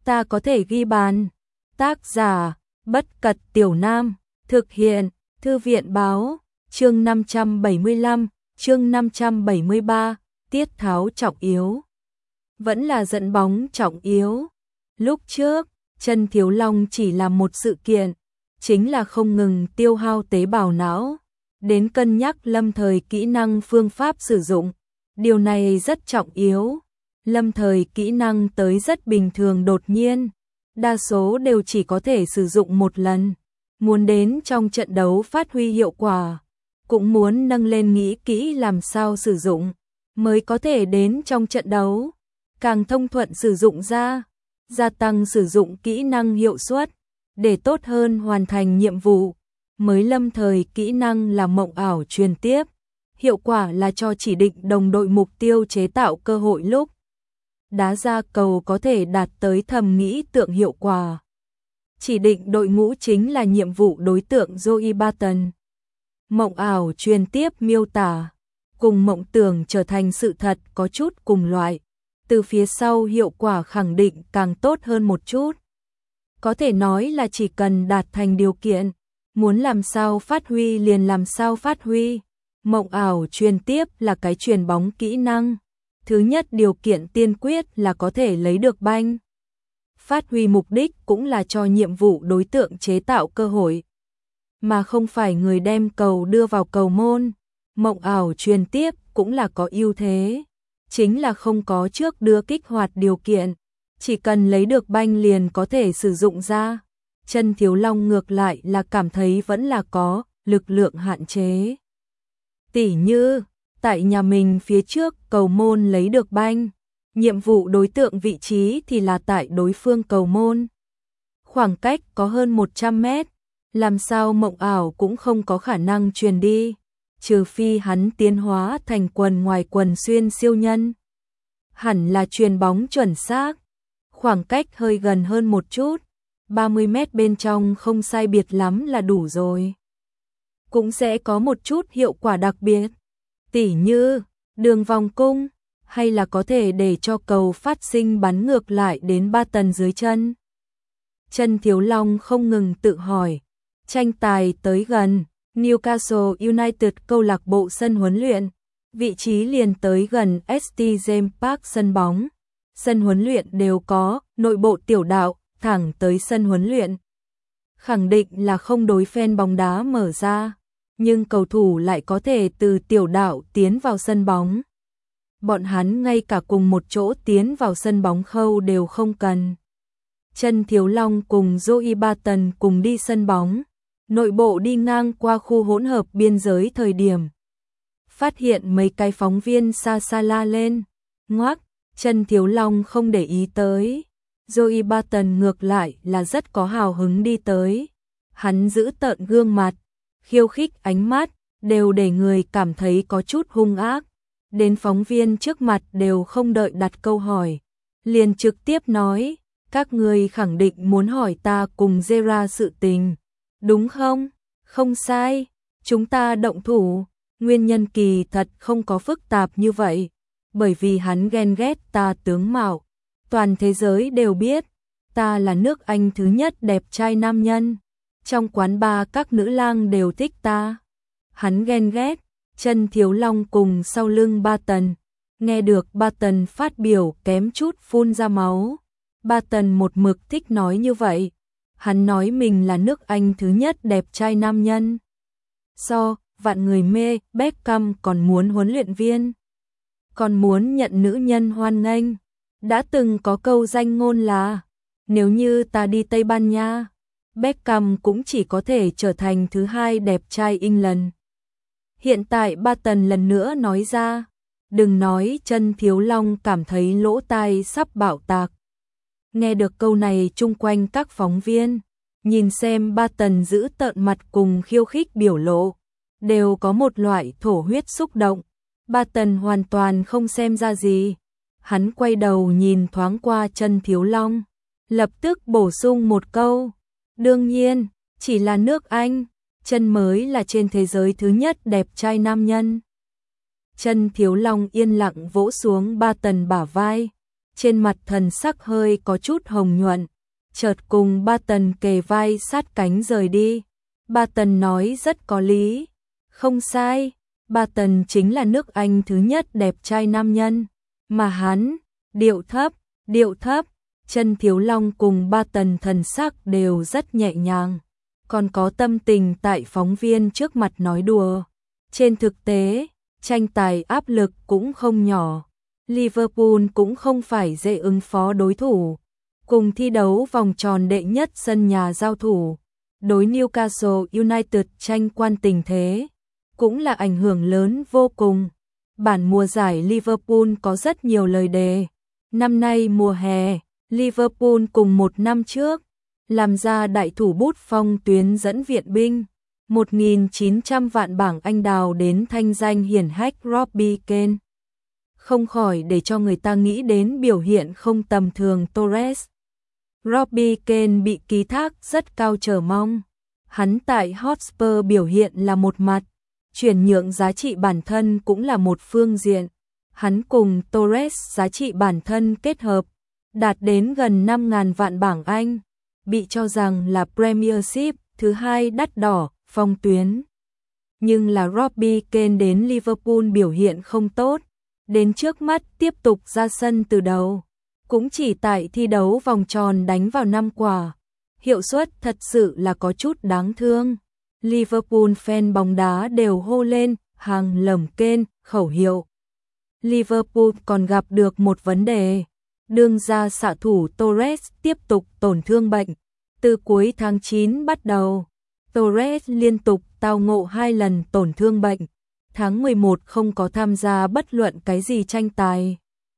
ta có thể ghi bàn. Tác giả, Bất Cật Tiểu Nam, thực hiện, Thư viện báo, chương 575, chương 573, tiết tháo trọng yếu. Vẫn là dẫn bóng trọng yếu. Lúc trước, Chân Thiếu Long chỉ là một sự kiện, chính là không ngừng tiêu hao tế bào não, đến cân nhắc lâm thời kỹ năng phương pháp sử dụng. Điều này rất trọng yếu. Lâm thời kỹ năng tới rất bình thường đột nhiên, đa số đều chỉ có thể sử dụng một lần. Muốn đến trong trận đấu phát huy hiệu quả, cũng muốn nâng lên nghĩ kỹ làm sao sử dụng, mới có thể đến trong trận đấu, càng thông thuận sử dụng ra, gia tăng sử dụng kỹ năng hiệu suất, để tốt hơn hoàn thành nhiệm vụ. Mới lâm thời kỹ năng là mộng ảo truyền tiếp, hiệu quả là cho chỉ định đồng đội mục tiêu chế tạo cơ hội lúc đá ra cầu có thể đạt tới thầm nghĩ tượng hiệu quả. Chỉ định đội ngũ chính là nhiệm vụ đối tượng Joey Barton. Mộng ảo truyền tiếp miêu tả, cùng mộng tưởng trở thành sự thật có chút cùng loại, từ phía sau hiệu quả khẳng định càng tốt hơn một chút. Có thể nói là chỉ cần đạt thành điều kiện, muốn làm sao phát huy liền làm sao phát huy. Mộng ảo truyền tiếp là cái truyền bóng kỹ năng. Thứ nhất điều kiện tiên quyết là có thể lấy được banh. Phát huy mục đích cũng là cho nhiệm vụ đối tượng chế tạo cơ hội, mà không phải người đem cầu đưa vào cầu môn. Mộng ảo truyền tiếp cũng là có ưu thế, chính là không có trước đưa kích hoạt điều kiện, chỉ cần lấy được banh liền có thể sử dụng ra. Chân Thiếu Long ngược lại là cảm thấy vẫn là có lực lượng hạn chế. Tỉ như, tại nhà mình phía trước cầu môn lấy được banh, nhiệm vụ đối tượng vị trí thì là tại đối phương cầu môn. Khoảng cách có hơn 100 mét, làm sao mộng ảo cũng không có khả năng truyền đi, trừ phi hắn tiến hóa thành quần ngoài quần xuyên siêu nhân. Hẳn là truyền bóng chuẩn xác, khoảng cách hơi gần hơn một chút, 30 mét bên trong không sai biệt lắm là đủ rồi. Cũng sẽ có một chút hiệu quả đặc biệt, tỉ như đường vòng cung, hay là có thể để cho cầu phát sinh bắn ngược lại đến Barton dưới chân. Chân Thiếu Long không ngừng tự hỏi, tranh tài tới gần, Newcastle United câu lạc bộ sân huấn luyện, vị trí liền tới gần St James Park sân bóng. Sân huấn luyện đều có nội bộ tiểu đạo thẳng tới sân huấn luyện. Khẳng định là không đối fan bóng đá mở ra, nhưng cầu thủ lại có thể từ tiểu đạo tiến vào sân bóng. Bọn hắn ngay cả cùng một chỗ tiến vào sân bóng khâu đều không cần. Chân Thiếu Long cùng Joey Barton cùng đi sân bóng, nội bộ đi ngang qua khu hỗn hợp biên giới thời điểm. Phát hiện mấy cái phóng viên xa xa la lên, ngoác, Chân Thiếu Long không để ý tới. Joey Barton ngược lại là rất có hào hứng đi tới. Hắn giữ tợn gương mặt, khiêu khích ánh mắt, đều để người cảm thấy có chút hung ác. Đến phóng viên trước mặt đều không đợi đặt câu hỏi, liền trực tiếp nói, các người khẳng định muốn hỏi ta cùng Zera sự tình, đúng không? Không sai, chúng ta động thủ, nguyên nhân kỳ thật không có phức tạp như vậy, bởi vì hắn ghen ghét ta tướng mạo, toàn thế giới đều biết, ta là nước Anh thứ nhất đẹp trai nam nhân, trong quán bar các nữ lang đều thích ta. Hắn ghen ghét. Chân Thiếu Long cùng sau lưng Barton, nghe được Barton phát biểu kém chút phun ra máu. Barton một mực thích nói như vậy, hắn nói mình là nước Anh thứ nhất đẹp trai nam nhân. Vạn người mê, Beckham còn muốn huấn luyện viên, còn muốn nhận nữ nhân hoan nghênh. Đã từng có câu danh ngôn là, nếu như ta đi Tây Ban Nha, Beckham cũng chỉ có thể trở thành thứ hai đẹp trai England. Hiện tại Barton lần nữa nói ra, đừng nói Chân Thiếu Long cảm thấy lỗ tai sắp bạo tạc. Nghe được câu này chung quanh các phóng viên, nhìn xem Barton giữ tợn mặt cùng khiêu khích biểu lộ, đều có một loại thổ huyết xúc động. Barton hoàn toàn không xem ra gì. Hắn quay đầu nhìn thoáng qua Chân Thiếu Long, lập tức bổ sung một câu, đương nhiên, chỉ là nước Anh. Chân mới là trên thế giới thứ nhất đẹp trai nam nhân. Chân Thiếu Long yên lặng vỗ xuống Barton bả vai, trên mặt thần sắc hơi có chút hồng nhuận, chợt cùng Barton kề vai sát cánh rời đi. Barton nói rất có lý. Không sai, Barton chính là nước Anh thứ nhất đẹp trai nam nhân, mà hắn, điệu thấp, Chân Thiếu Long cùng Barton thần sắc đều rất nhẹ nhàng, còn có tâm tình tại phóng viên trước mặt nói đùa. Trên thực tế, tranh tài áp lực cũng không nhỏ. Liverpool cũng không phải dễ ứng phó đối thủ, cùng thi đấu vòng tròn đệ nhất sân nhà giao thủ, đối Newcastle United tranh quan tình thế, cũng là ảnh hưởng lớn vô cùng. Bản mùa giải Liverpool có rất nhiều lời đề. Năm nay mùa hè, Liverpool cùng một năm trước, làm ra đại thủ bút Phong Tuyến dẫn viện binh, 1.900 vạn bảng Anh đào đến thanh danh hiển hách Robbie Keane. Không khỏi để cho người ta nghĩ đến biểu hiện không tầm thường Torres. Robbie Keane bị ký thác rất cao chờ mong. Hắn tại Hotspur biểu hiện là một mặt, chuyển nhượng giá trị bản thân cũng là một phương diện. Hắn cùng Torres giá trị bản thân kết hợp, đạt đến gần 5.000 vạn bảng Anh, bị cho rằng là Premiership thứ hai đắt đỏ, Phong Tuyến. Nhưng là Robbie Keane đến Liverpool biểu hiện không tốt, đến trước mắt tiếp tục ra sân từ đầu, cũng chỉ tại thi đấu vòng tròn đánh vào 5 quả. Hiệu suất thật sự là có chút đáng thương. Liverpool fan bóng đá đều hô lên hàng lầm Keane khẩu hiệu. Liverpool còn gặp được một vấn đề. Đương ra xạ thủ Torres tiếp tục tổn thương bệnh. Từ cuối tháng 9 bắt đầu, Torres liên tục tao ngộ 2 lần tổn thương bệnh. Tháng 11 không có tham gia bất luận cái gì tranh tài.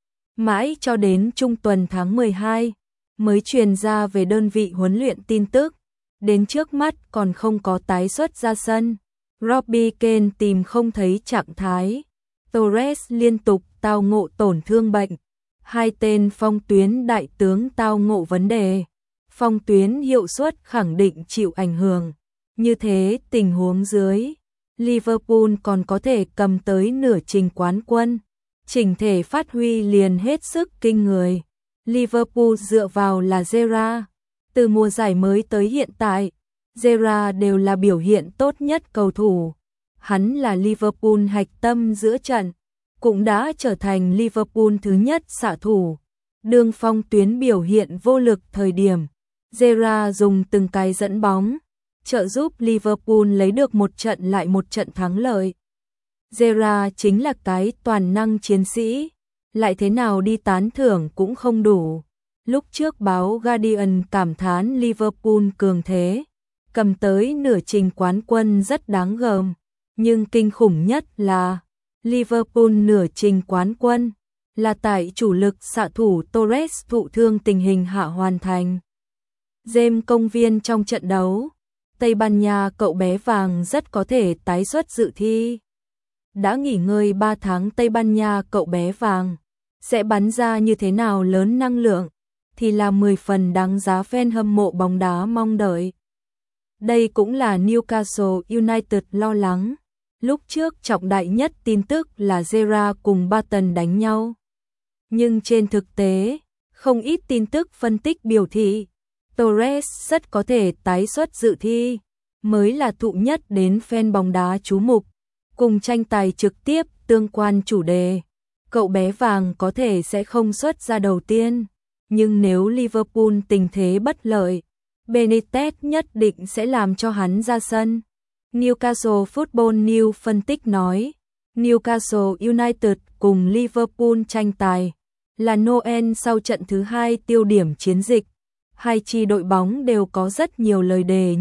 Mãi cho đến trung tuần tháng 12 mới truyền ra về đơn vị huấn luyện tin tức. Đến trước mắt còn không có tái xuất ra sân. Robbie Keane tìm không thấy trạng thái. Torres liên tục tao ngộ tổn thương bệnh. Hai tên Phong Tuyến đại tướng tao ngộ vấn đề. Phong Tuyến hiệu suất khẳng định chịu ảnh hưởng. Như thế tình huống dưới, Liverpool còn có thể cầm tới nửa trình quán quân. Chỉnh thể phát huy liền hết sức kinh người. Liverpool dựa vào là Gerrard. Từ mùa giải mới tới hiện tại, Gerrard đều là biểu hiện tốt nhất cầu thủ. Hắn là Liverpool hạch tâm giữa trận, cũng đã trở thành Liverpool thứ nhất xạ thủ. Đương Phong Tuyến biểu hiện vô lực thời điểm, Gerrard dùng từng cái dẫn bóng, trợ giúp Liverpool lấy được một trận lại một trận thắng lợi. Gerrard chính là cái toàn năng chiến sĩ, lại thế nào đi tán thưởng cũng không đủ. Lúc trước báo Guardian cảm thán Liverpool cường thế, cầm tới nửa trình quán quân rất đáng gờm, nhưng kinh khủng nhất là Liverpool nửa trình quán quân là tại chủ lực xạ thủ Torres thụ thương tình hình hạ hoàn thành. James công viên trong trận đấu, Tây Ban Nha cậu bé vàng rất có thể tái xuất dự thi. Đã nghỉ ngơi 3 tháng Tây Ban Nha cậu bé vàng sẽ bắn ra như thế nào lớn năng lượng, thì là 10 phần đáng giá fan hâm mộ bóng đá mong đợi. Đây cũng là Newcastle United lo lắng. Lúc trước trọng đại nhất tin tức là Gerrard cùng Barton đánh nhau. Nhưng trên thực tế, không ít tin tức phân tích biểu thị, Torres rất có thể tái xuất dự thi, mới là thụ nhất đến fan bóng đá chú mục. Cùng tranh tài trực tiếp tương quan chủ đề, cậu bé vàng có thể sẽ không xuất ra đầu tiên, nhưng nếu Liverpool tình thế bất lợi, Benitez nhất định sẽ làm cho hắn ra sân. Newcastle Football News phân tích nói, Newcastle United cùng Liverpool tranh tài là Noel sau trận thứ 2 tiêu điểm chiến dịch. Hai chi đội bóng đều có rất nhiều lời đề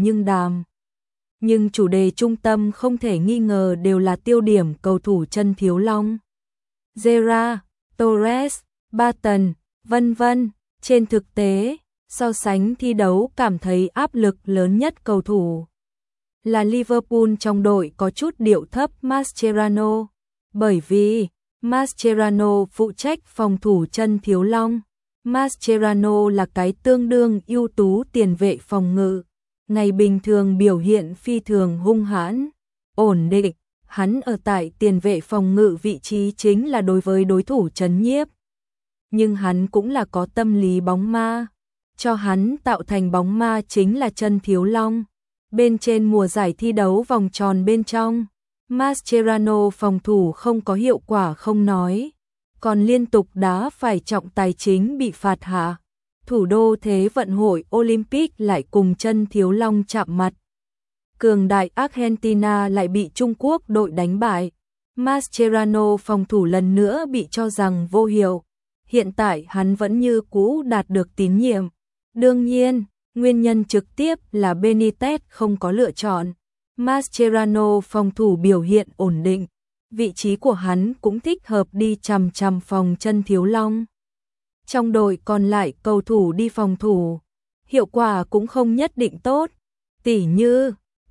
nhưng chủ đề trung tâm không thể nghi ngờ đều là tiêu điểm cầu thủ Chân Thiếu Long. Gerrard, Torres, Barton, vân vân. Trên thực tế, so sánh thi đấu cảm thấy áp lực lớn nhất cầu thủ là Liverpool trong đội có chút điệu thấp Mascherano, bởi vì Mascherano phụ trách phòng thủ Chân Thiếu Long. Mascherano là cái tương đương ưu tú tiền vệ phòng ngự, ngày bình thường biểu hiện phi thường hung hãn, ổn định. Hắn ở tại tiền vệ phòng ngự vị trí chính là đối với đối thủ trấn nhiếp. nhưng hắn cũng là có tâm lý bóng ma. Cho hắn tạo thành bóng ma chính là Chân Thiếu Long. Bên trên mùa giải thi đấu vòng tròn bên trong, Mascherano phòng thủ không có hiệu quả không nói, còn liên tục đá phải trọng tài chính bị phạt hạ. Thủ đô Thế vận hội Olympic lại cùng Chân Thiếu Long chạm mặt. Cường đại Argentina lại bị Trung Quốc đội đánh bại. Mascherano phòng thủ lần nữa bị cho rằng vô hiệu. Hiện tại hắn vẫn như cũ đạt được tín nhiệm. Đương nhiên, nguyên nhân trực tiếp là Benitez không có lựa chọn. Mascherano phòng thủ biểu hiện ổn định. Vị trí của hắn cũng thích hợp đi chằm chằm phòng Chân Thiếu Long. Trong đội còn lại cầu thủ đi phòng thủ, hiệu quả cũng không nhất định tốt. Tỉ như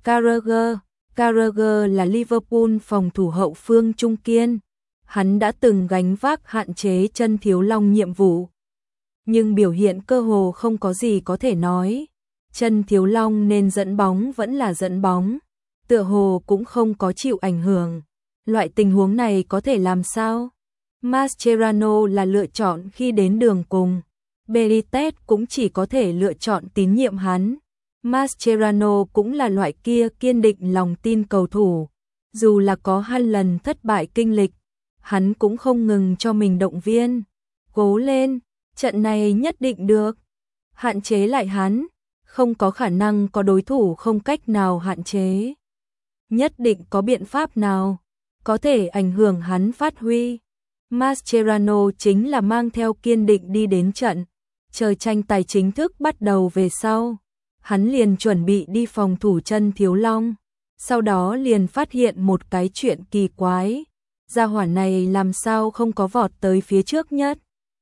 Carragher là Liverpool phòng thủ hậu phương trung kiên. Hắn đã từng gánh vác hạn chế Chân Thiếu Long nhiệm vụ. Nhưng biểu hiện cơ hồ không có gì có thể nói. Chân Thiếu Long nên dẫn bóng vẫn là dẫn bóng. Tựa hồ cũng không có chịu ảnh hưởng. Loại tình huống này có thể làm sao? Mascherano là lựa chọn khi đến đường cùng. Benitez cũng chỉ có thể lựa chọn tín nhiệm hắn. Mascherano cũng là loại kia kiên định lòng tin cầu thủ. Dù là có 2 lần thất bại kinh lịch, hắn cũng không ngừng cho mình động viên. Cố lên, trận này nhất định được. Hạn chế lại hắn, không có khả năng có đối thủ không cách nào hạn chế. Nhất định có biện pháp nào có thể ảnh hưởng hắn phát huy. Mascherano chính là mang theo kiên định đi đến trận. Chờ tranh tài chính thức bắt đầu về sau, hắn liền chuẩn bị đi phòng thủ Chân Thiếu Long. Sau đó liền phát hiện một cái chuyện kỳ quái. Gia hỏa này làm sao không có vọt tới phía trước nhất?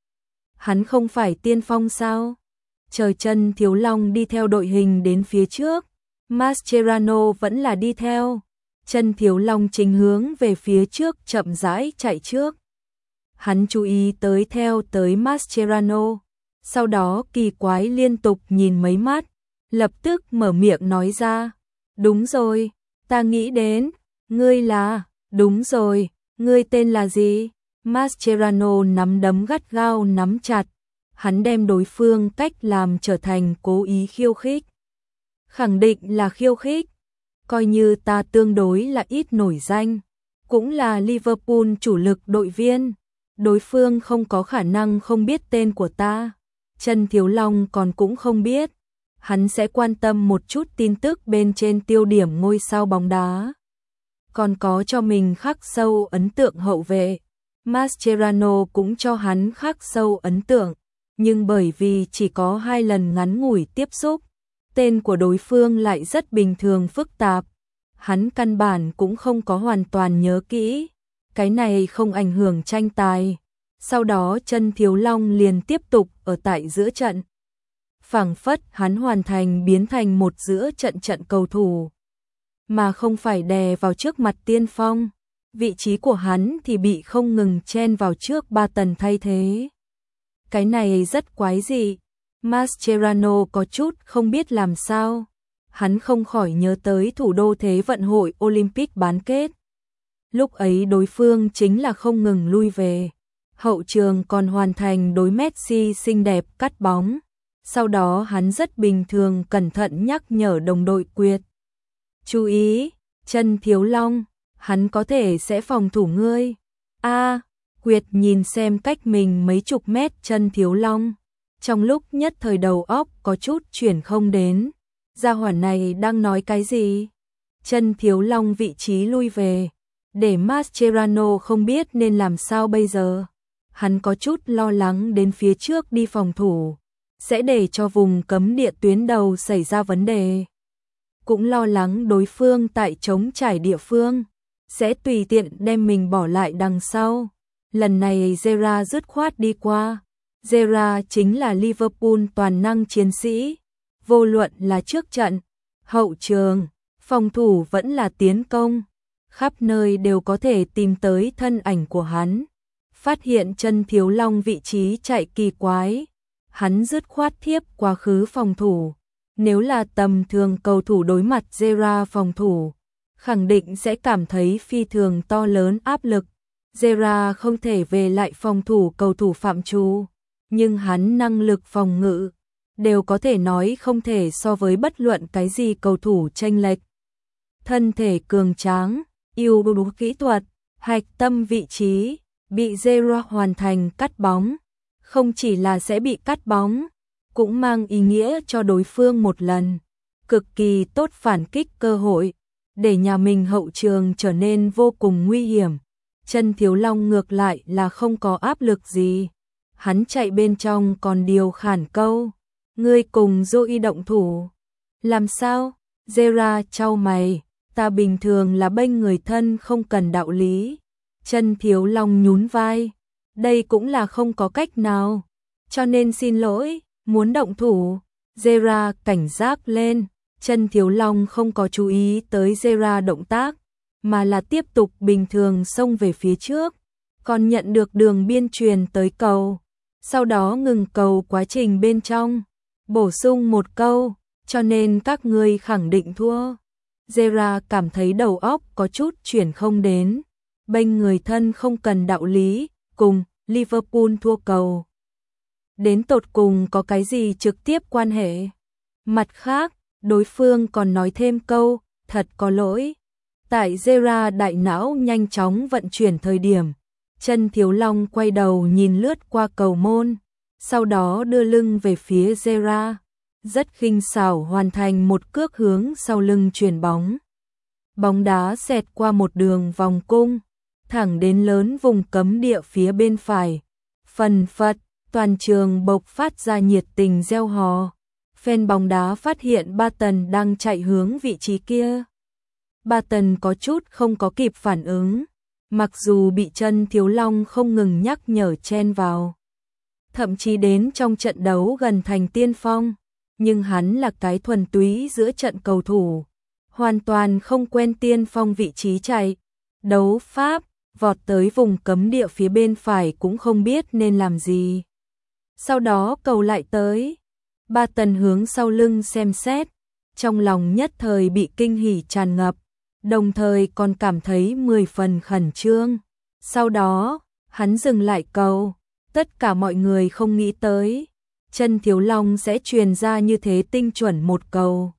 Hắn không phải tiên phong sao? Chờ Chân Thiếu Long đi theo đội hình đến phía trước, Mascherano vẫn là đi theo. Chân Thiếu Long chính hướng về phía trước chậm rãi chạy trước. Hắn chú ý theo tới Mascherano, sau đó kỳ quái liên tục nhìn mấy mắt, lập tức mở miệng nói ra. Đúng rồi, ta nghĩ đến, ngươi là, đúng rồi, ngươi tên là gì? Mascherano nắm đấm gắt gao nắm chặt, hắn đem đối phương cách làm trở thành cố ý khiêu khích. Khẳng định là khiêu khích, coi như ta tương đối là ít nổi danh, cũng là Liverpool chủ lực đội viên, đối phương không có khả năng không biết tên của ta. Chân Thiếu Long còn cũng không biết, hắn sẽ quan tâm một chút tin tức bên trên tiêu điểm ngôi sao bóng đá. Còn có cho mình khắc sâu ấn tượng hậu vệ, Mascherano cũng cho hắn khắc sâu ấn tượng, nhưng bởi vì chỉ có 2 lần ngắn ngủi tiếp xúc, tên của đối phương lại rất bình thường phức tạp, hắn căn bản cũng không có hoàn toàn nhớ kỹ, cái này không ảnh hưởng tranh tài. Sau đó Chân Thiếu Long liền tiếp tục ở tại giữa trận. Phảng phất hắn hoàn thành biến thành một giữa trận cầu thủ, mà không phải đè vào trước mặt tiên phong. Vị trí của hắn thì bị không ngừng chen vào trước Barton thay thế. Cái này rất quái dị. Mascherano có chút không biết làm sao. Hắn không khỏi nhớ tới thủ đô Thế vận hội Olympic bán kết. Lúc ấy đối phương chính là không ngừng lui về. Hậu trường còn hoàn thành đối Messi xinh đẹp cắt bóng. Sau đó hắn rất bình thường cẩn thận nhắc nhở đồng đội Quyệt. Chú ý, Chân Thiếu Long, hắn có thể sẽ phòng thủ ngươi. Quyệt nhìn xem cách mình mấy chục mét Chân Thiếu Long. Trong lúc nhất thời đầu óc có chút chuyển không đến. Gia hỏa này đang nói cái gì? Chân Thiếu Long vị trí lui về. Để Mascherano không biết nên làm sao bây giờ. Hắn có chút lo lắng đến phía trước đi phòng thủ. Sẽ để cho vùng cấm địa tuyến đầu xảy ra vấn đề. Cũng lo lắng đối phương tại trống trải địa phương. Sẽ tùy tiện đem mình bỏ lại đằng sau. Lần này Gerrard dứt khoát đi qua. Gerrard chính là Liverpool toàn năng chiến sĩ. Vô luận là trước trận, hậu trường, phòng thủ vẫn là tiến công. Khắp nơi đều có thể tìm tới thân ảnh của hắn. Phát hiện Chân Thiếu Long vị trí chạy kỳ quái. Hắn dứt khoát thiếp quá khứ phòng thủ. Nếu là tầm thường cầu thủ đối mặt Gerrard phòng thủ, khẳng định sẽ cảm thấy phi thường to lớn áp lực. Gerrard không thể về lại phòng thủ cầu thủ phạm trù, nhưng hắn năng lực phòng ngự đều có thể nói không thể so với bất luận cái gì cầu thủ chênh lệch. Thân thể cường tráng, ưu tú kỹ thuật, hạch tâm vị trí, bị Gerrard hoàn thành cắt bóng, không chỉ là sẽ bị cắt bóng, cũng mang ý nghĩa cho đối phương một lần cực kỳ tốt phản kích cơ hội, để nhà mình hậu trường trở nên vô cùng nguy hiểm. Chân Thiếu Long ngược lại là không có áp lực gì. Hắn chạy bên trong còn điều khản câu: "Ngươi cùng Joey động thủ." "Làm sao?" Gerrard chau mày: "Ta bình thường là bênh người thân không cần đạo lý." Chân Thiếu Long nhún vai: "Đây cũng là không có cách nào, cho nên xin lỗi." "Muốn động thủ?" Gerrard cảnh giác lên. Chân Thiếu Long không có chú ý tới Gerrard động tác, mà là tiếp tục bình thường xông về phía trước, còn nhận được đường biên truyền tới cầu, sau đó ngừng cầu quá trình bên trong, bổ sung một câu: "Cho nên các ngươi khẳng định thua." Gerrard cảm thấy đầu óc có chút chuyển không đến, bênh người thân không cần đạo lý, cùng Liverpool thua cầu đến tột cùng có cái gì trực tiếp quan hệ. Mặt khác, đối phương còn nói thêm câu: "Thật có lỗi." Tại Gerrard đại não nhanh chóng vận chuyển thời điểm, Chân Thiếu Long quay đầu nhìn lướt qua cầu môn, sau đó đưa lưng về phía Gerrard, rất khinh xảo hoàn thành một cước hướng sau lưng chuyền bóng. Bóng đá xẹt qua một đường vòng cung, thẳng đến lớn vùng cấm địa phía bên phải. Phần phật, toàn trường bộc phát ra nhiệt tình reo hò. Fan bóng đá phát hiện Barton đang chạy hướng vị trí kia. Barton có chút không có kịp phản ứng, mặc dù bị Chân Thiếu Long không ngừng nhắc nhở chen vào, thậm chí đến trong trận đấu gần thành tiên phong, nhưng hắn là cái thuần túy giữa trận cầu thủ, hoàn toàn không quen tiên phong vị trí chạy, đấu pháp, vọt tới vùng cấm địa phía bên phải cũng không biết nên làm gì. Sau đó cầu lại tới, Barton hướng sau lưng xem xét, trong lòng nhất thời bị kinh hỉ tràn ngập, đồng thời còn cảm thấy 10 phần khẩn trương. Sau đó, hắn dừng lại cầu, tất cả mọi người không nghĩ tới, Chân Thiếu Long sẽ truyền ra như thế tinh chuẩn một cầu.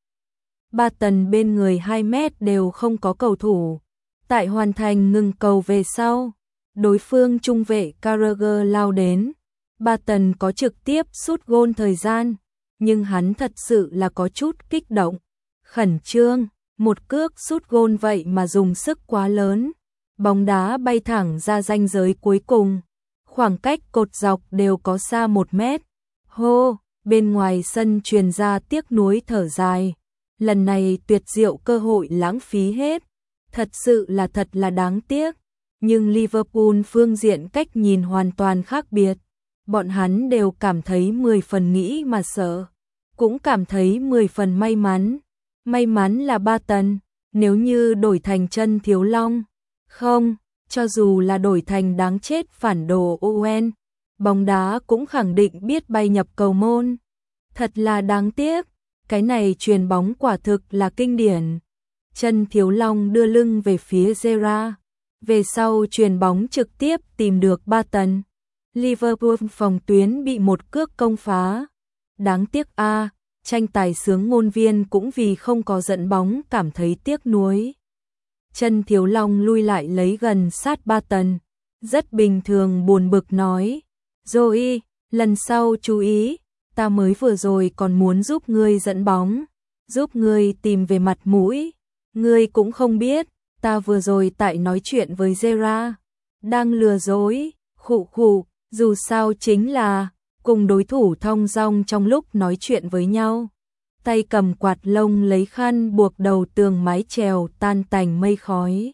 Barton bên người 2 mét đều không có cầu thủ, tại hoàn thành ngừng cầu về sau, đối phương trung vệ Carragher lao đến, Barton có trực tiếp sút gôn thời gian, nhưng hắn thật sự là có chút kích động, khẩn trương, một cước sút gôn vậy mà dùng sức quá lớn, bóng đá bay thẳng ra ranh giới cuối cùng, khoảng cách cột dọc đều có xa 1 mét. Hô, bên ngoài sân truyền ra tiếc nuối thở dài, lần này tuyệt diệu cơ hội lãng phí hết, thật sự là thật là đáng tiếc, nhưng Liverpool phương diện cách nhìn hoàn toàn khác biệt. Bọn hắn đều cảm thấy 10 phần nghĩ mà sợ, cũng cảm thấy 10 phần may mắn. May mắn là Barton, nếu như đổi thành Chân Thiếu Long, không, cho dù là đổi thành đáng chết phản đồ Owen, bóng đá cũng khẳng định biết bay nhập cầu môn. Thật là đáng tiếc, cái này chuyền bóng quả thực là kinh điển. Chân Thiếu Long đưa lưng về phía Gerrard, về sau chuyền bóng trực tiếp tìm được Barton. Liverpool phòng tuyến bị một cước công phá. Đáng tiếc a, tranh tài sướng ngôn viên cũng vì không có dẫn bóng cảm thấy tiếc nuối. Chân Thiếu Long lui lại lấy gần sát Barton, rất bình thường buồn bực nói: "Joey, lần sau chú ý, ta mới vừa rồi còn muốn giúp ngươi dẫn bóng, giúp ngươi tìm về mặt mũi. Ngươi cũng không biết, ta vừa rồi tại nói chuyện với Gerrard, đang lừa dối, khụ khụ, dù sao chính là cùng đối thủ thong dong trong lúc nói chuyện với nhau." Tay cầm quạt lông lấy khăn buộc đầu tường mái chèo tan tành mây khói.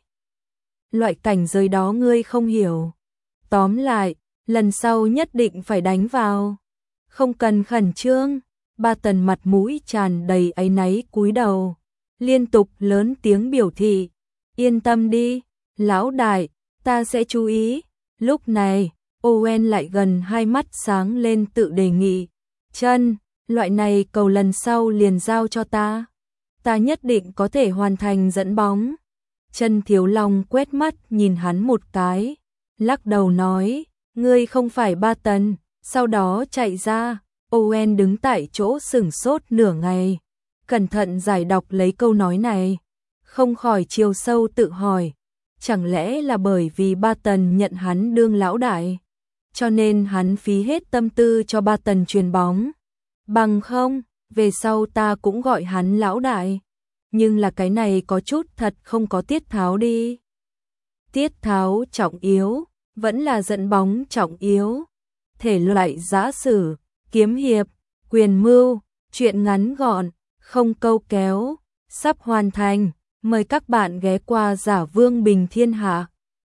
Loại cảnh giới đó ngươi không hiểu. Tóm lại, lần sau nhất định phải đánh vào. Không cần khẩn trương. Barton mặt mũi tràn đầy áy náy cúi đầu, liên tục lớn tiếng biểu thị: "Yên tâm đi, lão đại, ta sẽ chú ý." Lúc này, Owen lại gần 2 mắt sáng lên tự đề nghị: "Chân, loại này cầu lần sau liền giao cho ta. Ta nhất định có thể hoàn thành dẫn bóng." Chân Thiếu Long quét mắt nhìn hắn một cái, lắc đầu nói, ngươi không phải Ba Tần, sau đó chạy ra. Owen đứng tại chỗ sửng sốt nửa ngày, cẩn thận giải đọc lấy câu nói này, không khỏi chiều sâu tự hỏi, chẳng lẽ là bởi vì Ba Tần nhận hắn đương lão đại, cho nên hắn phí hết tâm tư cho Ba Tần truyền bóng, bằng không, về sau ta cũng gọi hắn lão đại, nhưng là cái này có chút thật không có tiết tháo đi. Tiết tháo trọng yếu, vẫn là dẫn bóng trọng yếu, thể loại giã sử, kiếm hiệp, quyền mưu, truyện ngắn gọn, không câu kéo, sắp hoàn thành, mời các bạn ghé qua Giả Vương Bình Thiên Hạ.